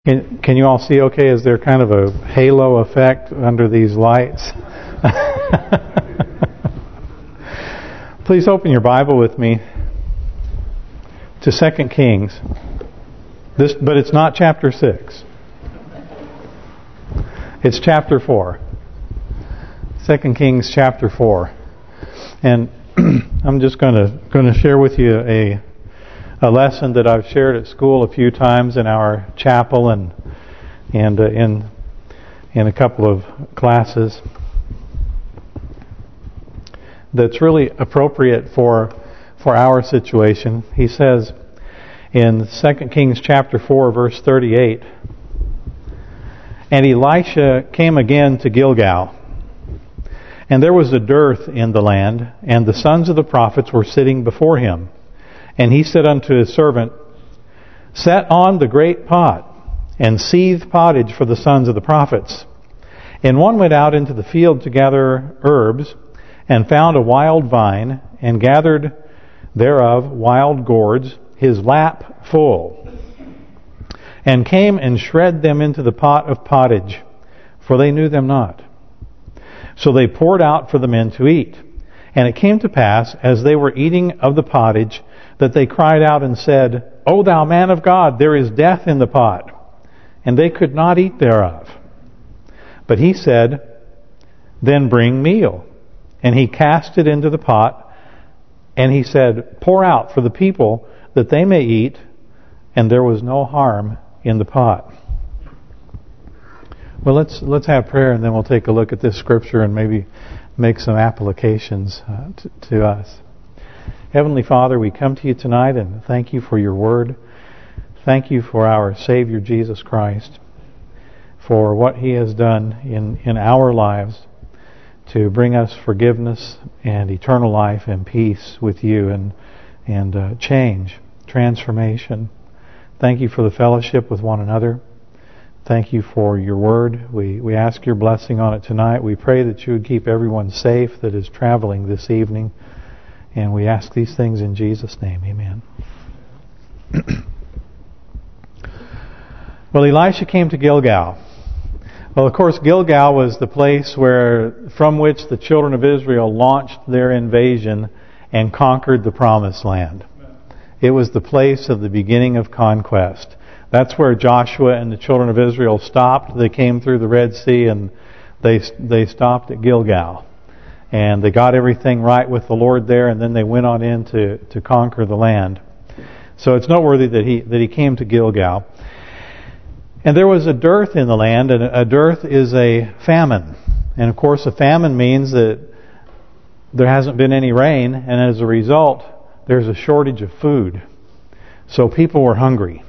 Can you all see okay? Is there kind of a halo effect under these lights? Please open your Bible with me to 2 Kings. But it's not chapter 6. It's chapter 4. 2 Kings chapter 4. And I'm just going to share with you a lesson that I've shared at school a few times in our chapel and in a couple of classes that's really appropriate for our situation. He says in 2 Kings chapter 4 verse 38, "And Elisha came again to Gilgal, and there was a dearth in the land, and the sons of the prophets were sitting before him. And he said unto his servant, Set on the great pot, and seethe pottage for the sons of the prophets. And one went out into the field to gather herbs, and found a wild vine, and gathered thereof wild gourds, his lap full, and came and shred them into the pot of pottage, for they knew them not. So they poured out for the men to eat. And it came to pass, as they were eating of the pottage, that they cried out and said, O thou man of God, there is death in the pot. And they could not eat thereof. But he said, Then bring meal. And he cast it into the pot, and he said, Pour out for the people, that they may eat. And there was no harm in the pot." Well, let's have prayer, and then we'll take a look at this scripture and maybe make some applications to us. Heavenly Father, we come to you tonight and thank you for your word. Thank you for our Savior Jesus Christ, for what he has done in our lives to bring us forgiveness and eternal life and peace with you and change, transformation. Thank you for the fellowship with one another. Thank you for your word. We ask your blessing on it tonight. We pray that you would keep everyone safe that is traveling this evening. And we ask these things in Jesus' name. Amen. Well, Elisha came to Gilgal. Well, of course, Gilgal was the place from which the children of Israel launched their invasion and conquered the Promised Land. It was the place of the beginning of conquest. That's where Joshua and the children of Israel stopped. They came through the Red Sea and they stopped at Gilgal. And they got everything right with the Lord there, and then they went on in to conquer the land. So it's noteworthy that he came to Gilgal. And there was a dearth in the land, and a dearth is a famine. And of course a famine means that there hasn't been any rain, and as a result there's a shortage of food. So people were hungry.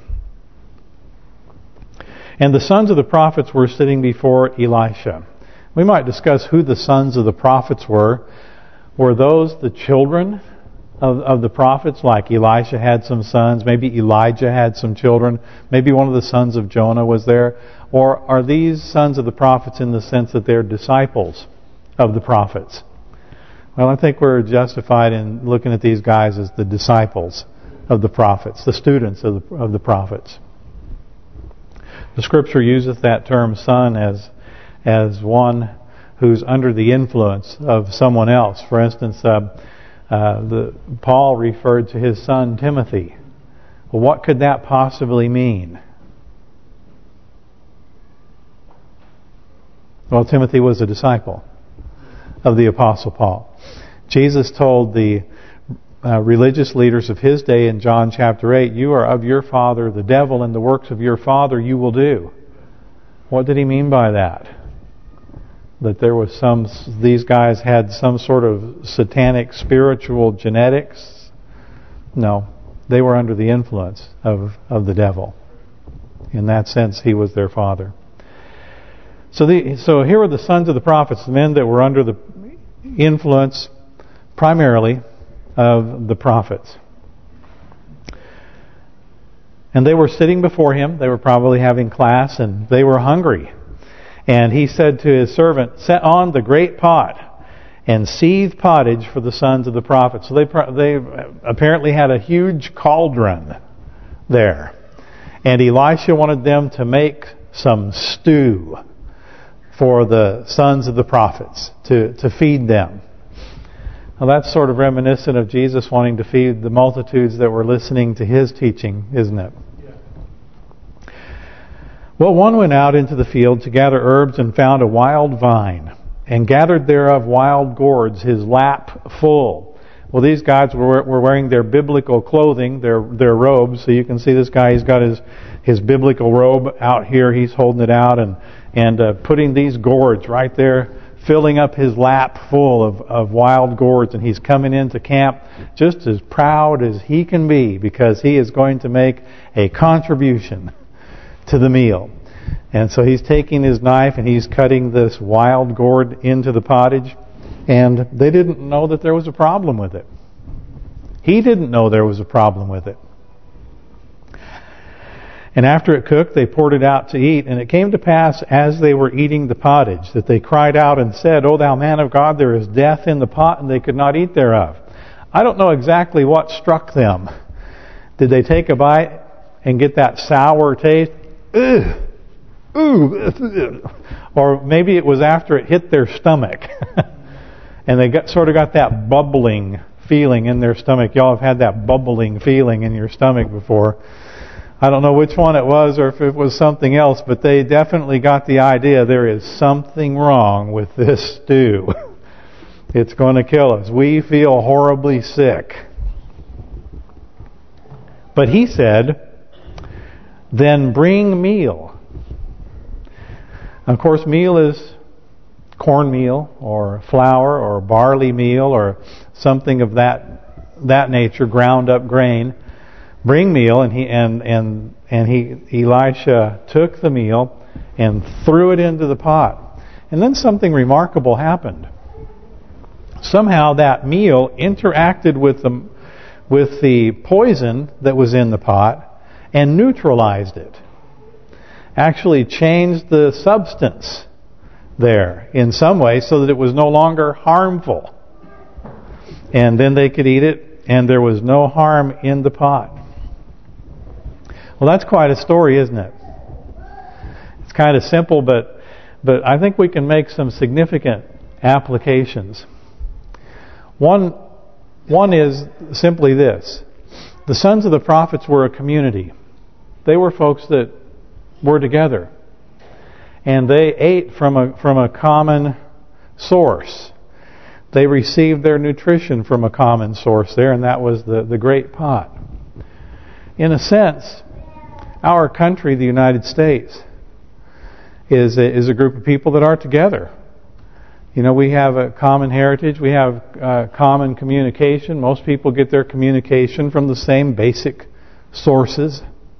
And the sons of the prophets were sitting before Elisha. We might discuss who the sons of the prophets were. Were those the children of the prophets, like Elisha had some sons? Maybe Elijah had some children. Maybe one of the sons of Jonah was there. Or are these sons of the prophets in the sense that they're disciples of the prophets? Well, I think we're justified in looking at these guys as the disciples of the prophets, the students of the prophets. The Scripture uses that term son as one who's under the influence of someone else. For instance, Paul referred to his son Timothy. Well, what could that possibly mean? Well, Timothy was a disciple of the Apostle Paul. Jesus told the religious leaders of his day in John chapter 8, "You are of your father the devil, and the works of your father you will do." What did he mean by that? That there was these guys had some sort of satanic spiritual genetics? No, they were under the influence of the devil. In that sense, he was their father. So here were the sons of the prophets, the men that were under the influence primarily of the prophets. And they were sitting before him. They were probably having class, and they were hungry. And he said to his servant, "Set on the great pot, and seethe pottage for the sons of the prophets." So they apparently had a huge cauldron there. And Elisha wanted them to make some stew for the sons of the prophets, to feed them. Well, that's sort of reminiscent of Jesus wanting to feed the multitudes that were listening to His teaching, isn't it? Yeah. Well, one went out into the field to gather herbs and found a wild vine, and gathered thereof wild gourds, his lap full. Well, these guys were wearing their biblical clothing, their robes. So you can see this guy, he's got his biblical robe out here. He's holding it out and putting these gourds right there, filling up his lap full of wild gourds. And he's coming into camp just as proud as he can be, because he is going to make a contribution to the meal. And so he's taking his knife and he's cutting this wild gourd into the pottage. And they didn't know that there was a problem with it. He didn't know there was a problem with it. And after it cooked, they poured it out to eat. And it came to pass, as they were eating the pottage, that they cried out and said, O thou man of God, there is death in the pot, and they could not eat thereof. I don't know exactly what struck them. Did they take a bite and get that sour taste? Ugh. Ooh. Or maybe it was after it hit their stomach. And they sort of got that bubbling feeling in their stomach. Y'all have had that bubbling feeling in your stomach before. I don't know which one it was or if it was something else, but they definitely got the idea there is something wrong with this stew. It's going to kill us. We feel horribly sick. But he said, then bring meal. Of course, meal is cornmeal or flour or barley meal or something of that nature, ground up grain. Bring meal, and Elisha took the meal and threw it into the pot. And then something remarkable happened. Somehow that meal interacted with the poison that was in the pot and neutralized it. Actually changed the substance there in some way so that it was no longer harmful. And then they could eat it, and there was no harm in the pot. Well, that's quite a story, isn't it? It's kind of simple, but I think we can make some significant applications. One is simply this. The sons of the prophets were a community. They were folks that were together. And they ate from a common source. They received their nutrition from a common source there, and that was the great pot. In a sense, our country, the United States, is a group of people that are together. You know, we have a common heritage. We have common communication. Most people get their communication from the same basic sources.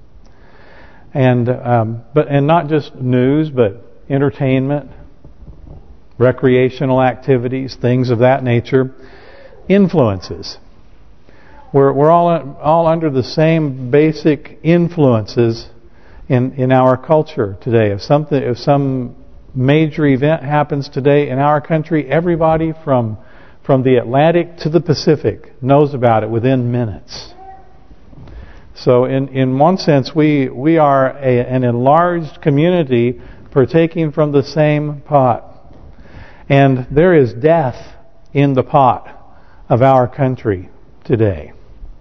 And not just news, but entertainment, recreational activities, things of that nature, influences. We're all under the same basic influences in our culture today. If some major event happens today in our country, everybody from the Atlantic to the Pacific knows about it within minutes. So in one sense, we are an enlarged community partaking from the same pot. And there is death in the pot of our country today.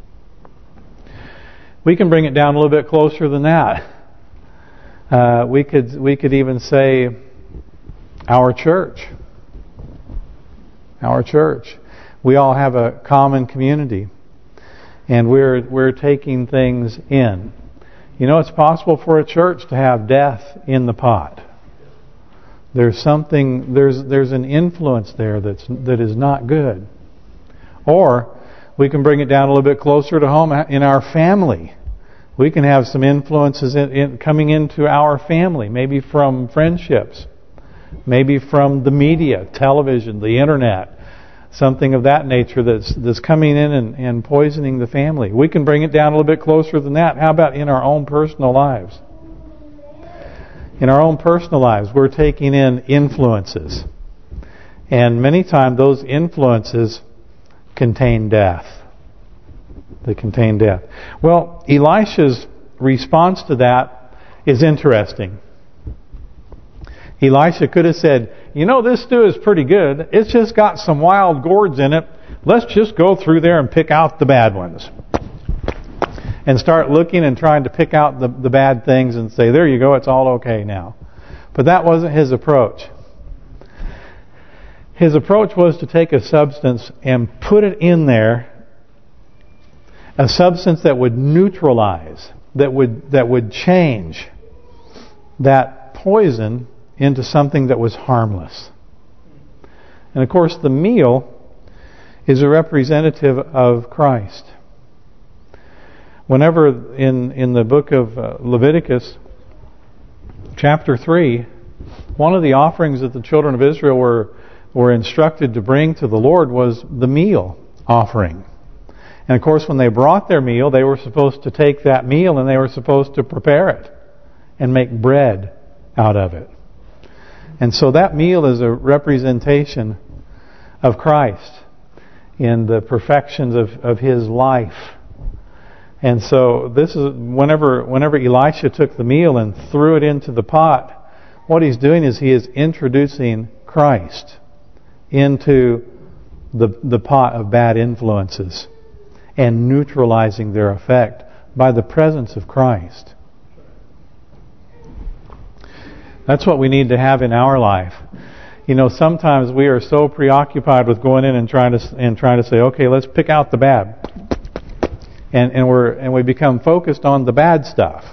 We can bring it down a little bit closer than that. We could even say our church. Our church. We all have a common community. And we're taking things in. You know, it's possible for a church to have death in the pot. There's an influence there that is not good. Or we can bring it down a little bit closer to home in our family. We can have some influences coming into our family, maybe from friendships, maybe from the media, television, the internet, something of that nature that's coming in and poisoning the family. We can bring it down a little bit closer than that. How about in our own personal lives? In our own personal lives, we're taking in influences. And many times those influences contain death. They contain death. Well, Elisha's response to that is interesting. Elisha could have said, you know, this stew is pretty good. It's just got some wild gourds in it. Let's just go through there and pick out the bad ones. And start looking and trying to pick out the bad things and say, there you go, it's all okay now. But that wasn't his approach. His approach was to take a substance and put it in there, a substance that would neutralize, that would change that poison into something that was harmless. And of course the meal is a representative of Christ. Whenever in the book of Leviticus, chapter 3, one of the offerings that the children of Israel were instructed to bring to the Lord was the meal offering. And of course when they brought their meal, they were supposed to take that meal and they were supposed to prepare it and make bread out of it. And so that meal is a representation of Christ in the perfections of His life. And so this is whenever Elisha took the meal and threw it into the pot, what he's doing is he is introducing Christ into the pot of bad influences and neutralizing their effect by the presence of Christ. That's what we need to have in our life. You know, sometimes we are so preoccupied with going in and trying to say, okay, let's pick out the bad. And we become focused on the bad stuff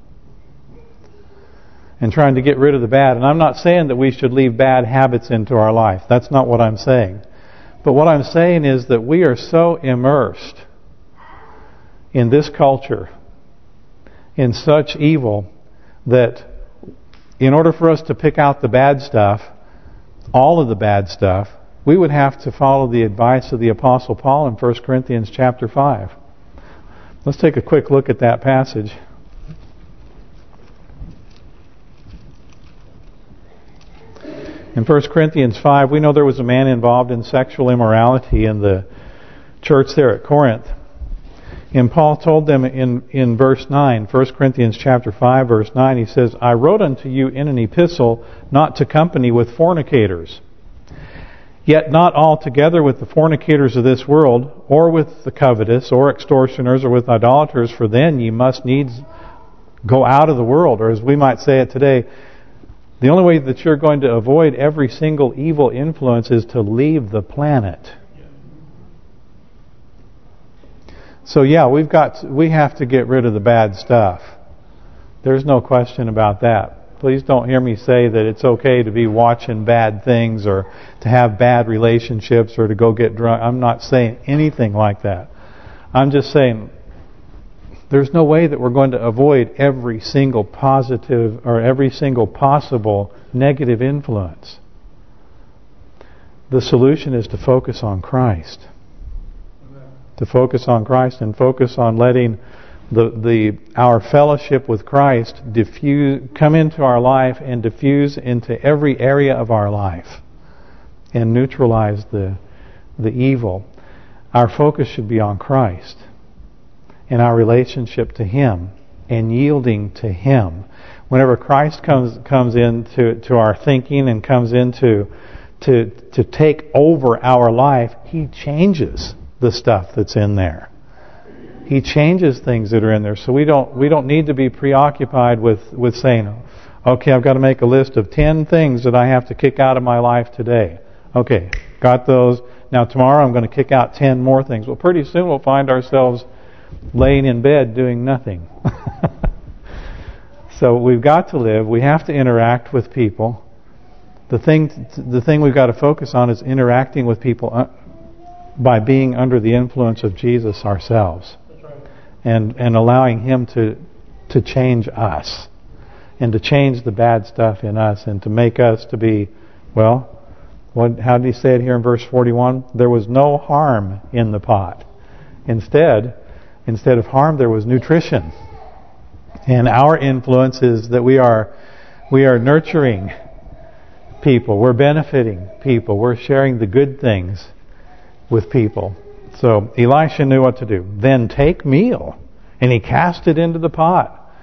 and trying to get rid of the bad. And I'm not saying that we should leave bad habits into our life. That's not what I'm saying. But what I'm saying is that we are so immersed in this culture, in such evil, that in order for us to pick out the bad stuff, all of the bad stuff, we would have to follow the advice of the Apostle Paul in 1 Corinthians chapter 5. Let's take a quick look at that passage. In 1 Corinthians 5, we know there was a man involved in sexual immorality in the church there at Corinth. And Paul told them in verse 9, 1 Corinthians chapter 5, verse 9, he says, I wrote unto you in an epistle not to company with fornicators, yet not altogether with the fornicators of this world, or with the covetous, or extortioners, or with idolaters, for then ye must needs go out of the world. Or as we might say it today, the only way that you're going to avoid every single evil influence is to leave the planet. So yeah, we have to get rid of the bad stuff. There's no question about that. Please don't hear me say that it's okay to be watching bad things or to have bad relationships or to go get drunk. I'm not saying anything like that. I'm just saying there's no way that we're going to avoid every single positive or every single possible negative influence. The solution is to focus on Christ. To focus on Christ and focus on letting our fellowship with Christ come into our life and diffuse into every area of our life and neutralize the evil. Our focus should be on Christ and our relationship to Him and yielding to Him. Whenever Christ comes into our thinking and comes into to take over our life, He changes the stuff that's in there. He changes things that are in there. So we don't need to be preoccupied with saying, okay, I've got to make a list of 10 things that I have to kick out of my life today. Okay, got those. Now tomorrow I'm going to kick out 10 more things. Well, pretty soon we'll find ourselves laying in bed doing nothing. So we've got to live. We have to interact with people. The thing we've got to focus on is interacting with people by being under the influence of Jesus ourselves. And allowing Him to change us and to change the bad stuff in us and to make us to be, well, how did He say it here in verse 41? There was no harm in the pot. Instead of harm, there was nutrition. And our influence is that we are nurturing people, we're benefiting people, we're sharing the good things with people. So Elisha knew what to do. Then take meal, and he cast it into the pot.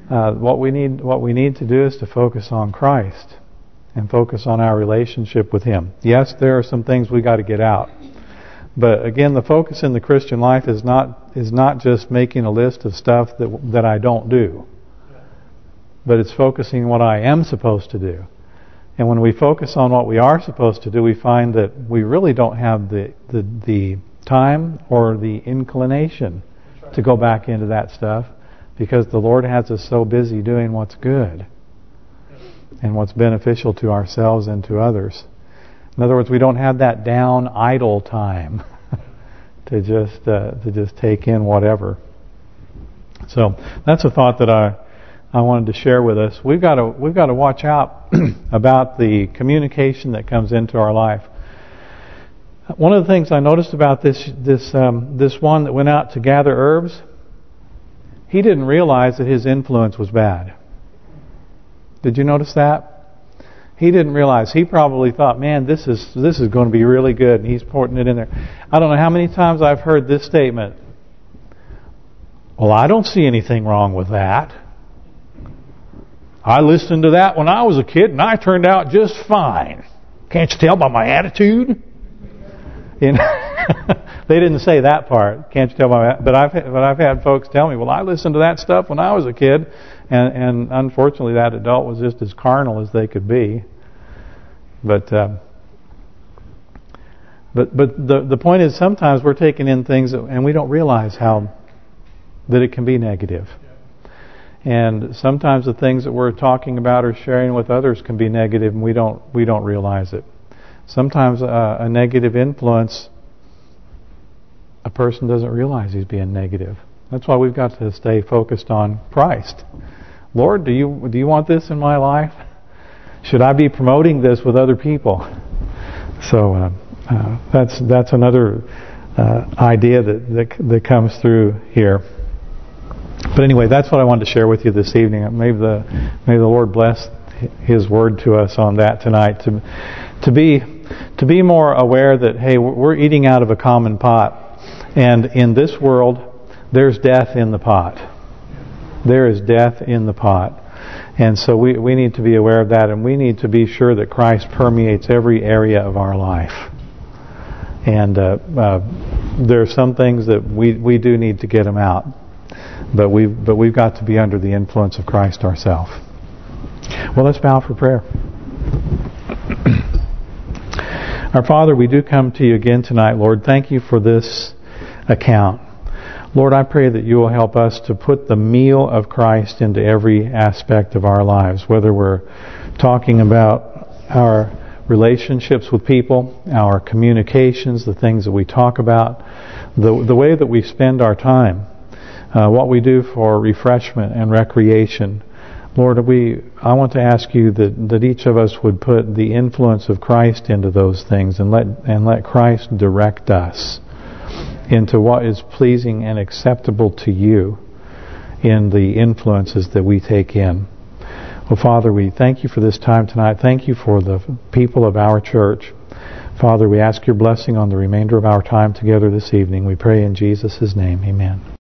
What we need to do is to focus on Christ and focus on our relationship with Him. Yes, there are some things we got to get out, but again, the focus in the Christian life is not just making a list of stuff that I don't do, but it's focusing on what I am supposed to do. And when we focus on what we are supposed to do, we find that we really don't have the time or the inclination to go back into that stuff, because the Lord has us so busy doing what's good and what's beneficial to ourselves and to others. In other words, we don't have that down idle time to just take in whatever. So that's a thought that I wanted to share with us. We've got to watch out about the communication that comes into our life. One of the things I noticed about this one that went out to gather herbs, he didn't realize that his influence was bad. Did you notice that? He didn't realize. He probably thought, man, this is going to be really good, and he's putting it in there. I don't know how many times I've heard this statement. Well, I don't see anything wrong with that. I listened to that when I was a kid, and I turned out just fine. Can't you tell by my attitude? You know, they didn't say that part. Can't you tell by my? But I've had folks tell me, well, I listened to that stuff when I was a kid, and unfortunately, that adult was just as carnal as they could be. But the point is, sometimes we're taking in things and we don't realize that it can be negative. And sometimes the things that we're talking about or sharing with others can be negative, and we don't realize it. Sometimes a negative influence, a person doesn't realize he's being negative. That's why we've got to stay focused on Christ. Lord, do you want this in my life? Should I be promoting this with other people? So that's another idea that comes through here. But anyway, that's what I wanted to share with you this evening. May the Lord bless His word to us on that tonight. To be more aware that, hey, we're eating out of a common pot, and in this world there's death in the pot. There is death in the pot, and so we need to be aware of that, and we need to be sure that Christ permeates every area of our life. And there are some things that we do need to get them out. But we've got to be under the influence of Christ ourselves. Well, let's bow for prayer. Our Father, we do come to you again tonight, Lord. Thank you for this account. Lord, I pray that you will help us to put the meal of Christ into every aspect of our lives, whether we're talking about our relationships with people, our communications, the things that we talk about, the way that we spend our time, what we do for refreshment and recreation. Lord, I want to ask you that each of us would put the influence of Christ into those things and let Christ direct us into what is pleasing and acceptable to you in the influences that we take in. Well, Father, we thank you for this time tonight. Thank you for the people of our church. Father, we ask your blessing on the remainder of our time together this evening. We pray in Jesus' name. Amen.